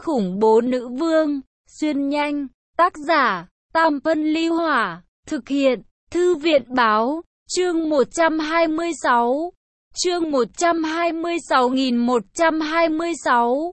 khủng bố nữ vương, xuyên nhanh, tác giả, Tam Phân Ly Hỏa, thực hiện, Thư viện Báo, chương 126, chương 126.126.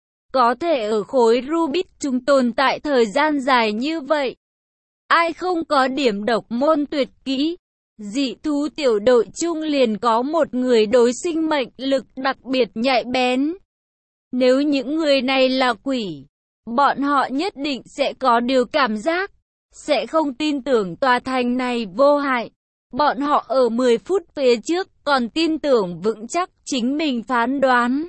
Có thể ở khối Rubik chúng tồn tại thời gian dài như vậy. Ai không có điểm độc môn tuyệt kỹ? Dị thú tiểu đội chung liền có một người đối sinh mệnh lực đặc biệt nhạy bén. Nếu những người này là quỷ, bọn họ nhất định sẽ có điều cảm giác, sẽ không tin tưởng tòa thành này vô hại. Bọn họ ở 10 phút phía trước còn tin tưởng vững chắc chính mình phán đoán.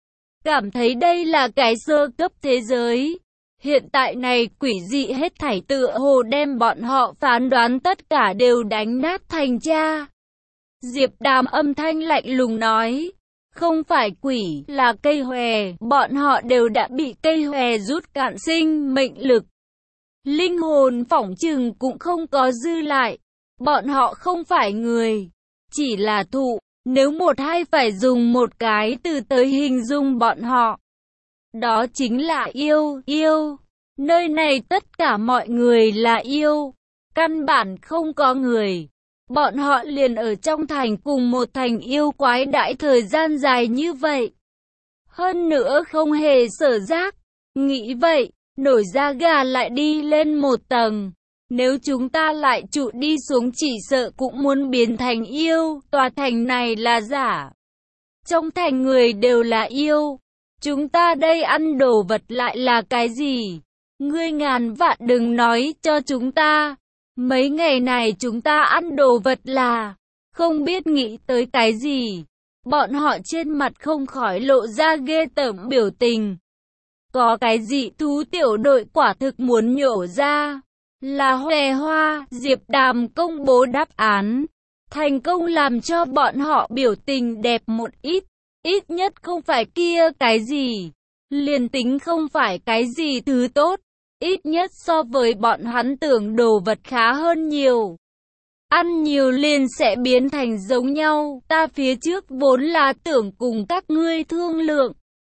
Cảm thấy đây là cái sơ cấp thế giới. Hiện tại này quỷ dị hết thảy tựa hồ đem bọn họ phán đoán tất cả đều đánh nát thành cha. Diệp Đàm âm thanh lạnh lùng nói. Không phải quỷ, là cây hòe, bọn họ đều đã bị cây hòe rút cạn sinh mệnh lực. Linh hồn phỏng chừng cũng không có dư lại. Bọn họ không phải người, chỉ là thụ. Nếu một hay phải dùng một cái từ tới hình dung bọn họ, đó chính là yêu. Nơi này tất cả mọi người là yêu, căn bản không có người. Bọn họ liền ở trong thành cùng một thành yêu quái đãi thời gian dài như vậy. Hơn nữa không hề sở giác. Nghĩ vậy, nổi da gà lại đi lên một tầng. Nếu chúng ta lại trụ đi xuống chỉ sợ cũng muốn biến thành yêu. Tòa thành này là giả. Trong thành người đều là yêu. Chúng ta đây ăn đồ vật lại là cái gì? Ngươi ngàn vạn đừng nói cho chúng ta. Mấy ngày này chúng ta ăn đồ vật là không biết nghĩ tới cái gì. Bọn họ trên mặt không khỏi lộ ra ghê tởm biểu tình. Có cái gì thú tiểu đội quả thực muốn nhổ ra. Là hòe hoa. Diệp Đàm công bố đáp án. Thành công làm cho bọn họ biểu tình đẹp một ít. Ít nhất không phải kia cái gì. Liền tính không phải cái gì thứ tốt. Ít nhất so với bọn hắn tưởng đồ vật khá hơn nhiều. Ăn nhiều liền sẽ biến thành giống nhau. Ta phía trước vốn là tưởng cùng các ngươi thương lượng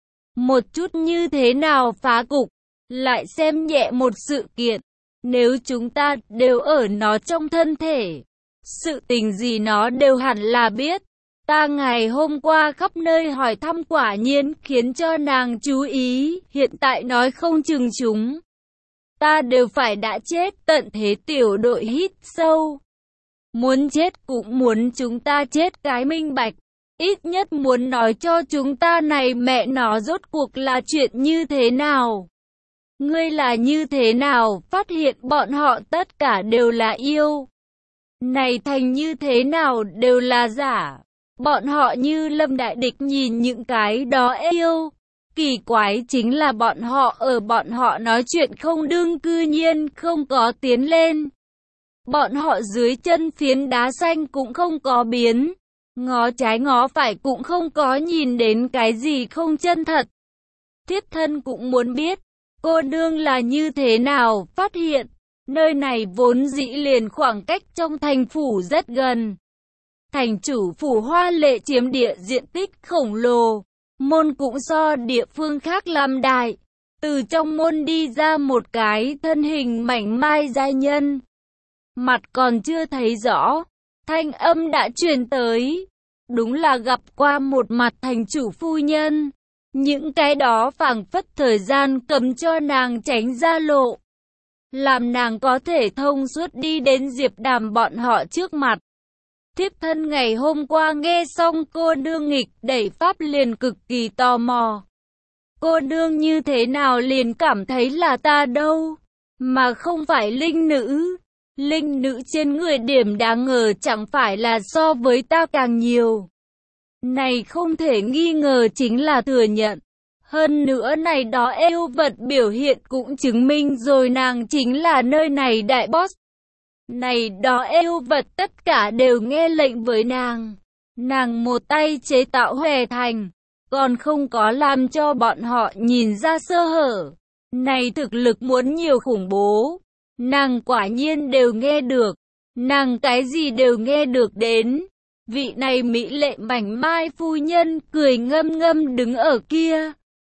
một chút như thế nào phá cục. Lại xem nhẹ một sự kiện. Nếu chúng ta đều ở nó trong thân thể, sự tình gì nó đều hẳn là biết. Ta ngày hôm qua khắp nơi hỏi thăm quả nhiên khiến cho nàng chú ý. Hiện tại nói không chừng chúng ta đều phải đã chết. Tận thế tiểu đội hít sâu. Muốn chết cũng muốn chúng ta chết cái minh bạch. Ít nhất muốn nói cho chúng ta này mẹ nó rốt cuộc là chuyện như thế nào. Ngươi là như thế nào phát hiện bọn họ tất cả đều là yêu. Này thành như thế nào đều là giả. Bọn họ như lâm đại địch nhìn những cái đó yêu. Kỳ quái chính là bọn họ nói chuyện không đương cư nhiên không có tiến lên. Bọn họ dưới chân phiến đá xanh cũng không có biến. Ngó trái ngó phải cũng không có nhìn đến cái gì không chân thật. Thiếp thân cũng muốn biết, cô nương là như thế nào phát hiện. Nơi này vốn dĩ liền khoảng cách trong thành phủ rất gần. Thành chủ phủ Hoa Lệ chiếm địa diện tích khổng lồ. Môn cũng so địa phương khác làm đại. Từ trong môn đi ra một cái thân hình mảnh mai giai nhân. Mặt còn chưa thấy rõ. Thanh âm đã truyền tới. Đúng là gặp qua một mặt thành chủ phu nhân. Những cái đó phảng phất thời gian cầm cho nàng tránh ra lộ. Làm nàng có thể thông suốt đi đến Diệp Đàm bọn họ trước mặt. Thiếp thân ngày hôm qua nghe xong cô nương nghịch đẩy pháp liền cực kỳ tò mò. Cô nương như thế nào liền cảm thấy là ta đâu, mà không phải linh nữ. Linh nữ trên người điểm đáng ngờ chẳng phải là so với ta càng nhiều. Này không thể nghi ngờ chính là thừa nhận. Hơn nữa này đó yêu vật biểu hiện cũng chứng minh rồi nàng chính là nơi này đại boss. Này đó yêu vật tất cả đều nghe lệnh với nàng. Nàng một tay chế tạo hòe thành, còn không có làm cho bọn họ nhìn ra sơ hở. Này thực lực muốn nhiều khủng bố. Nàng quả nhiên đều nghe được. Nàng cái gì đều nghe được đến. Vị này mỹ lệ mảnh mai phu nhân cười ngâm ngâm đứng ở kia.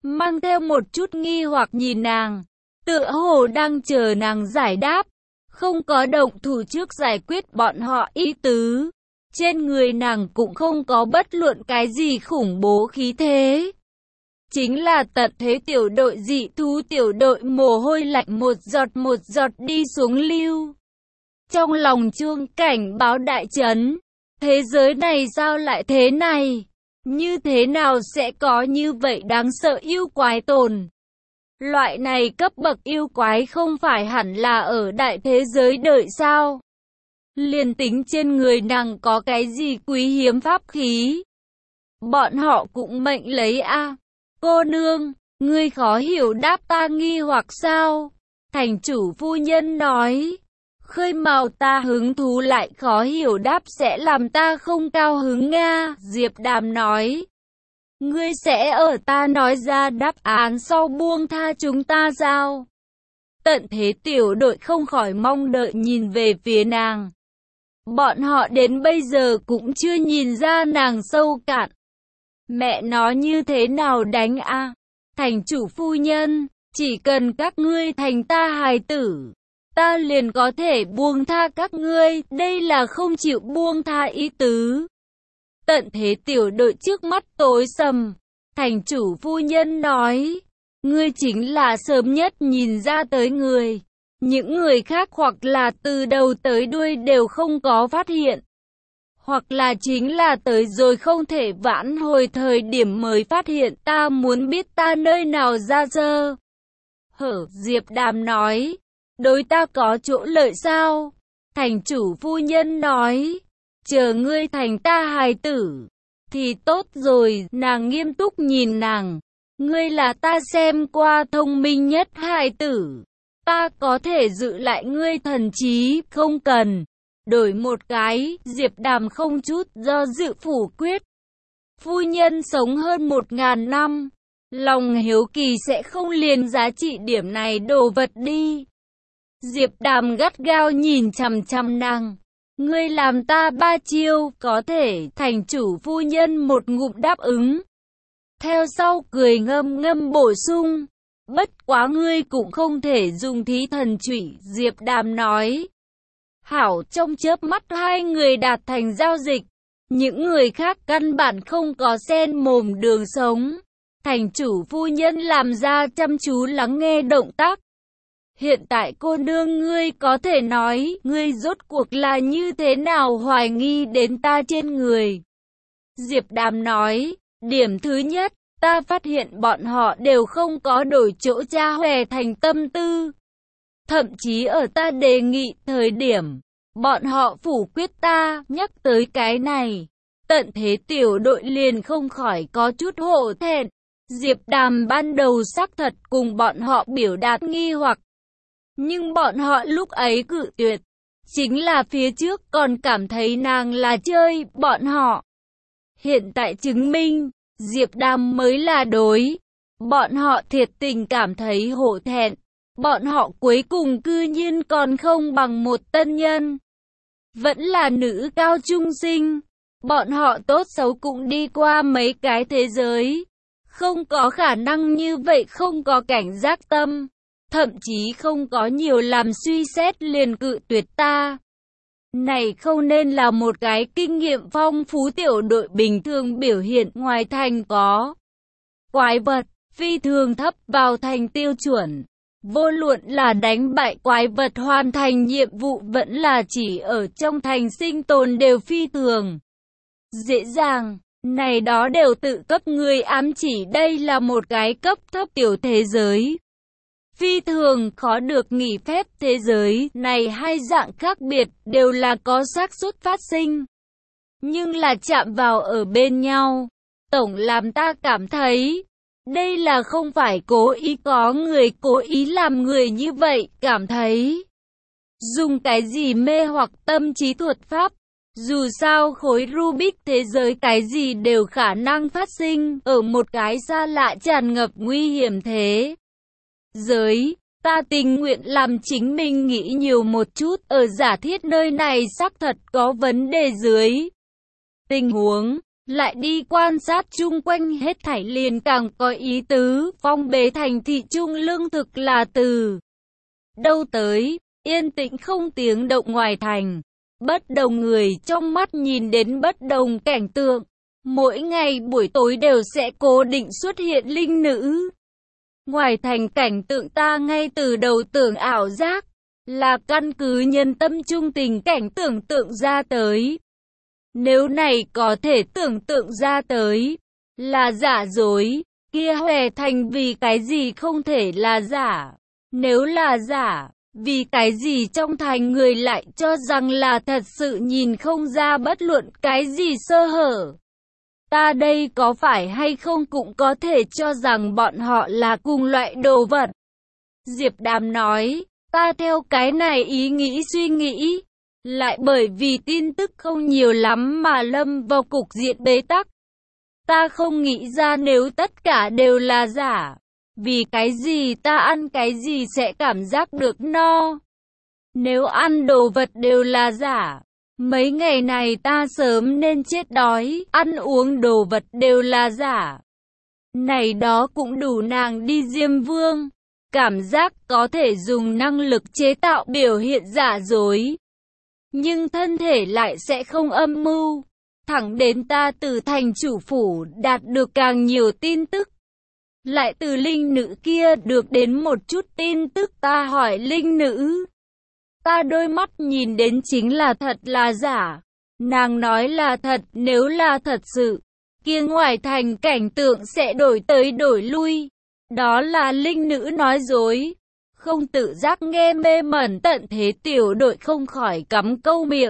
mang theo một chút nghi hoặc nhìn nàng, tựa hồ đang chờ nàng giải đáp, không có động thủ trước giải quyết bọn họ ý tứ. Trên người nàng cũng không có bất luận cái gì khủng bố khí thế. Chính là tận thế tiểu đội dị thú tiểu đội mồ hôi lạnh một giọt đi xuống lưu. Trong lòng chuông cảnh báo đại chấn, thế giới này sao lại thế này? Như thế nào sẽ có như vậy đáng sợ yêu quái tồn? Loại này cấp bậc yêu quái không phải hẳn là ở đại thế giới đợi sao? Liền tính trên người nàng có cái gì quý hiếm pháp khí, bọn họ cũng mệnh lấy a. Cô nương, ngươi khó hiểu đáp ta nghi hoặc sao? Thành chủ phu nhân nói, khơi mào ta hứng thú lại khó hiểu đáp sẽ làm ta không cao hứng nga. Diệp Đàm nói, ngươi sẽ ở ta nói ra đáp án sau buông tha chúng ta sao? Tận thế tiểu đội không khỏi mong đợi nhìn về phía nàng. Bọn họ đến bây giờ cũng chưa nhìn ra nàng sâu cạn. Mẹ nó như thế nào đánh a? Thành chủ phu nhân, chỉ cần các ngươi thành ta hài tử, ta liền có thể buông tha các ngươi, đây là không chịu buông tha ý tứ. Tận thế tiểu đội trước mắt tối sầm, thành chủ phu nhân nói, ngươi chính là sớm nhất nhìn ra tới người. Những người khác hoặc là từ đầu tới đuôi đều không có phát hiện, hoặc là chính là tới rồi không thể vãn hồi thời điểm mới phát hiện. Ta muốn biết ta nơi nào ra sơ hở. Diệp Đàm nói, đối ta có chỗ lợi sao? Thành chủ phu nhân nói, chờ ngươi thành ta hài tử thì tốt rồi. Nàng nghiêm túc nhìn nàng, ngươi là ta xem qua thông minh nhất hài tử, ta có thể giữ lại ngươi thần trí, không cần đổi một cái. Diệp Đàm không chút do dự phủ quyết. Phu nhân sống hơn 1000 năm, lòng hiếu kỳ sẽ không liền giá trị điểm này đồ vật đi. Diệp Đàm gắt gao nhìn chằm chằm nàng, ngươi làm ta 3 chiêu có thể? Thành chủ phu nhân một ngụm đáp ứng, theo sau cười ngâm ngâm bổ sung, bất quá ngươi cũng không thể dùng thí thần chủy. Diệp Đàm nói, hảo. Trong chớp mắt hai người đạt thành giao dịch, những người khác căn bản không có xen mồm đường sống. Thành chủ phu nhân làm ra chăm chú lắng nghe động tác. Hiện tại cô nương, ngươi có thể nói, ngươi rốt cuộc là như thế nào hoài nghi đến ta trên người? Diệp Đàm nói, điểm thứ nhất, ta phát hiện bọn họ đều không có đổi chỗ cha hòe thành tâm tư. Thậm chí ở ta đề nghị thời điểm, bọn họ phủ quyết ta. Nhắc tới cái này, tận thế tiểu đội liền không khỏi có chút hổ thẹn. Diệp Đàm ban đầu xác thật cùng bọn họ biểu đạt nghi hoặc, nhưng bọn họ lúc ấy cự tuyệt. Chính là phía trước còn cảm thấy nàng là chơi bọn họ. Hiện tại chứng minh, Diệp Đàm mới là đối. Bọn họ thiệt tình cảm thấy hổ thẹn. Bọn họ cuối cùng cư nhiên còn không bằng một tân nhân, vẫn là nữ cao trung sinh. Bọn họ tốt xấu cũng đi qua mấy cái thế giới, không có khả năng như vậy không có cảnh giác tâm, thậm chí không có nhiều làm suy xét liền cự tuyệt ta. Này không nên là một cái kinh nghiệm phong phú tiểu đội bình thường biểu hiện. Ngoài thành có quái vật phi thường thấp vào thành tiêu chuẩn. Vô luận là đánh bại quái vật hoàn thành nhiệm vụ vẫn là chỉ ở trong thành sinh tồn đều phi thường dễ dàng. Này đó đều tự cấp người ám chỉ đây là một cái cấp thấp tiểu thế giới. Phi thường khó được nghỉ phép. Thế giới này hai dạng khác biệt đều là có xác suất phát sinh, nhưng là chạm vào ở bên nhau. Tổng làm ta cảm thấy đây là không phải cố ý, có người cố ý làm người như vậy. Cảm thấy dùng cái gì mê hoặc tâm trí thuật pháp. Dù sao khối Rubik thế giới cái gì đều khả năng phát sinh. Ở một cái xa lạ tràn ngập nguy hiểm thế giới, ta tình nguyện làm chính mình nghĩ nhiều một chút. Ở giả thiết nơi này xác thật có vấn đề dưới tình huống lại đi quan sát chung quanh hết thảy liền càng có ý tứ. Phong bế thành thị trung lương thực là từ đâu tới? Yên tĩnh không tiếng động ngoài thành. Bất đồng người trong mắt nhìn đến bất đồng cảnh tượng. Mỗi ngày buổi tối đều sẽ cố định xuất hiện linh nữ. Ngoài thành cảnh tượng ta ngay từ đầu tưởng ảo giác, là căn cứ nhân tâm trung tình cảnh tưởng tượng ra tới. Nếu này có thể tưởng tượng ra tới, là giả dối, kia Hòe Thành vì cái gì không thể là giả? Nếu là giả, vì cái gì trong thành người lại cho rằng là thật sự nhìn không ra bất luận cái gì sơ hở? Ta đây có phải hay không cũng có thể cho rằng bọn họ là cùng loại đồ vật. Diệp Đàm nói, ta theo cái này ý nghĩ suy nghĩ, lại bởi vì tin tức không nhiều lắm mà lâm vào cục diện bế tắc. Ta không nghĩ ra nếu tất cả đều là giả, vì cái gì ta ăn cái gì sẽ cảm giác được no. Nếu ăn đồ vật đều là giả, mấy ngày này ta sớm nên chết đói, ăn uống đồ vật đều là giả. Này đó cũng đủ nàng đi Diêm Vương, cảm giác có thể dùng năng lực chế tạo biểu hiện giả dối. Nhưng thân thể lại sẽ không âm mưu, thẳng đến ta từ thành chủ phủ đạt được càng nhiều tin tức. Lại từ linh nữ kia được đến một chút tin tức ta hỏi linh nữ. Ta đôi mắt nhìn đến chính là thật là giả. Nàng nói là thật, nếu là thật sự, kia ngoài thành cảnh tượng sẽ đổi tới đổi lui. Đó là linh nữ nói dối. Không tự giác nghe mê mẩn tận thế tiểu đội không khỏi cắm câu miệng.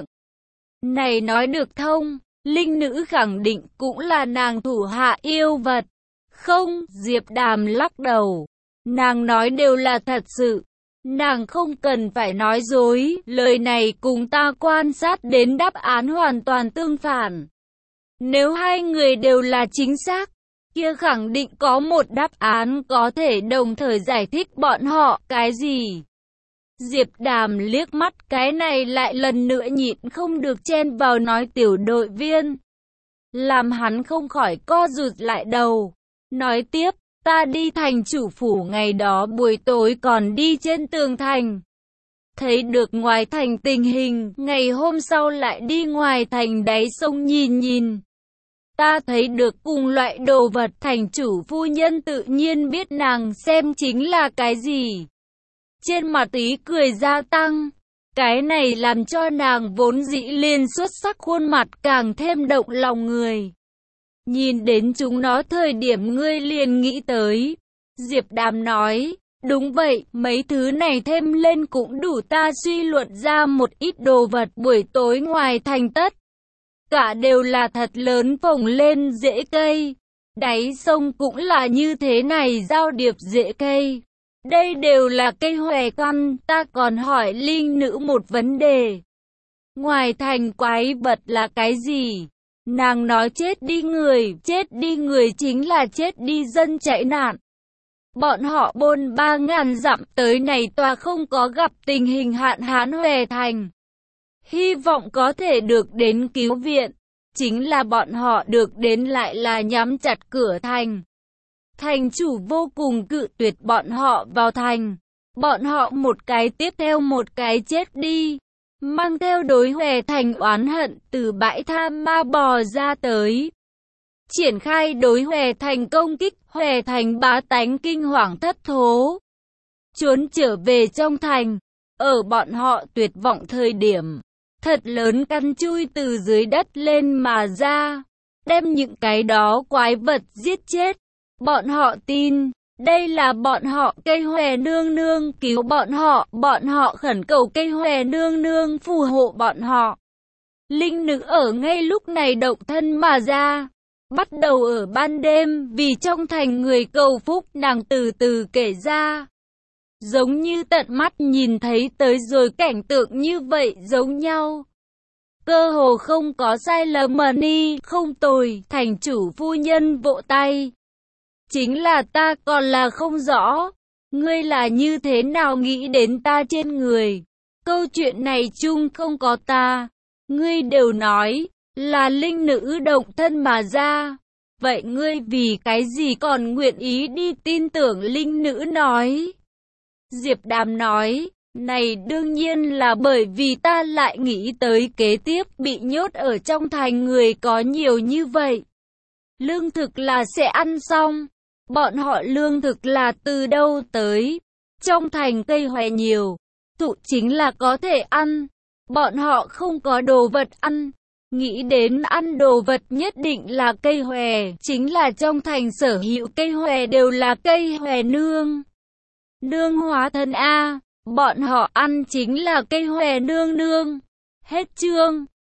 Này nói được thông, linh nữ khẳng định cũng là nàng thủ hạ yêu vật. Không, Diệp Đàm lắc đầu. Nàng nói đều là thật sự. Nàng không cần phải nói dối, lời này cùng ta quan sát đến đáp án hoàn toàn tương phản. Nếu hai người đều là chính xác, kia khẳng định có một đáp án có thể đồng thời giải thích bọn họ cái gì. Diệp Đàm liếc mắt cái này lại lần nữa nhịn không được chen vào nói tiểu đội viên. Làm hắn không khỏi co rụt lại đầu. Nói tiếp, ta đi thành chủ phủ ngày đó buổi tối còn đi trên tường thành. Thấy được ngoài thành tình hình, ngày hôm sau lại đi ngoài thành đáy sông nhìn nhìn. Ta thấy được cùng loại đồ vật, thành chủ phu nhân tự nhiên biết nàng xem chính là cái gì. Trên mặt ý cười gia tăng, cái này làm cho nàng vốn dĩ liền xuất sắc khuôn mặt càng thêm động lòng người. Nhìn đến chúng nó thời điểm ngươi liền nghĩ tới. Diệp Đàm nói, đúng vậy, mấy thứ này thêm lên cũng đủ ta suy luận ra một ít đồ vật buổi tối ngoài thành tất. Cả đều là thật lớn phồng lên rễ cây. Đáy sông cũng là như thế này, giao điệp rễ cây. Đây đều là cây hòe căn, ta còn hỏi linh nữ một vấn đề. Ngoài thành quái vật là cái gì? Nàng nói chết đi người chính là chết đi dân chạy nạn. Bọn họ bôn 3.000 dặm tới này tòa không có gặp tình hình hạn hán Hòe Thành. Hy vọng có thể được đến cứu viện, chính là bọn họ được đến lại là nhắm chặt cửa thành. Thành chủ vô cùng cự tuyệt bọn họ vào thành. Bọn họ một cái tiếp theo một cái chết đi. Mang theo đối Hòe Thành oán hận từ bãi tha ma bò ra tới. Triển khai đối Hòe Thành công kích, Hòe Thành bá tánh kinh hoàng thất thố. Trốn trở về trong thành. Ở bọn họ tuyệt vọng thời điểm, thật lớn căn chui từ dưới đất lên mà ra. Đem những cái đó quái vật giết chết. Bọn họ tin, đây là bọn họ cây Hòe nương nương cứu bọn họ khẩn cầu cây Hòe nương nương phù hộ bọn họ. Linh nữ ở ngay lúc này động thân mà ra, bắt đầu ở ban đêm vì trong thành người cầu phúc, nàng từ từ kể ra. Giống như tận mắt nhìn thấy tới rồi cảnh tượng như vậy giống nhau. Cơ hồ không có sai lầm mà ni, không tồi, thành chủ phu nhân vỗ tay. Chính là ta còn là không rõ, ngươi là như thế nào nghĩ đến ta trên người. Câu chuyện này chung không có ta, ngươi đều nói, là linh nữ động thân mà ra. Vậy ngươi vì cái gì còn nguyện ý đi tin tưởng linh nữ nói? Diệp Đàm nói, này đương nhiên là bởi vì ta lại nghĩ tới kế tiếp bị nhốt ở trong thành người có nhiều như vậy. Lương thực là sẽ ăn xong. Bọn họ lương thực là từ đâu tới? Trong thành cây hoè nhiều, thụ chính là có thể ăn. Bọn họ không có đồ vật ăn. Nghĩ đến ăn đồ vật nhất định là cây hoè, chính là trong thành sở hữu cây hoè đều là cây hoè nương. Nương hóa thân A, bọn họ ăn chính là cây hoè nương nương. Hết chương.